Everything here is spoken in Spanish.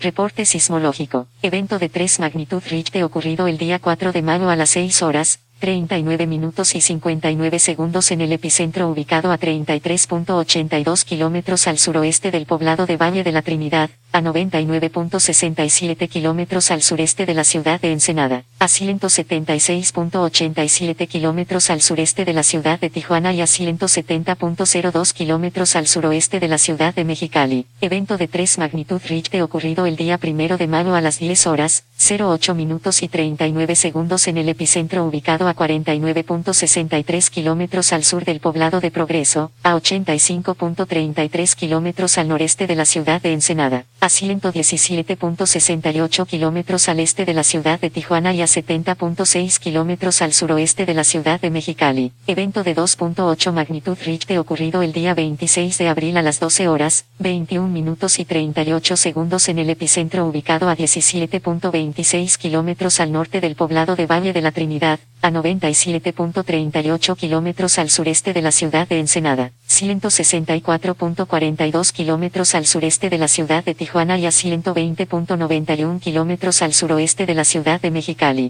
Reporte sismológico. Evento de 3 magnitud Richter ocurrido el día 4 de mayo a las 6 horas, 39 minutos y 59 segundos en el epicentro ubicado a 33.82 kilómetros al suroeste del poblado de Valle de la Trinidad, a 99.67 kilómetros al sureste de la ciudad de Ensenada, a 176.87 kilómetros al sureste de la ciudad de Tijuana y a 170.02 kilómetros al suroeste de la ciudad de Mexicali. Evento de 3 magnitud Richter ocurrido el día 1 de mayo a las 10 horas, 08 minutos y 39 segundos en el epicentro ubicado a 49.63 kilómetros al sur del poblado de Progreso, a 85.33 kilómetros al noreste de la ciudad de Ensenada, a 117.68 kilómetros al este de la ciudad de Tijuana y a 70.6 kilómetros al suroeste de la ciudad de Mexicali. Evento de 2.8 magnitud Richter ocurrido el día 26 de abril a las 12 horas, 21 minutos y 38 segundos en el epicentro ubicado a 17.26 kilómetros al norte del poblado de Valle de la Trinidad, a 97.38 kilómetros al sureste de la ciudad de Ensenada, 164.42 kilómetros al sureste de la ciudad de Tijuana y a 120.91 kilómetros al suroeste de la ciudad de Mexicali.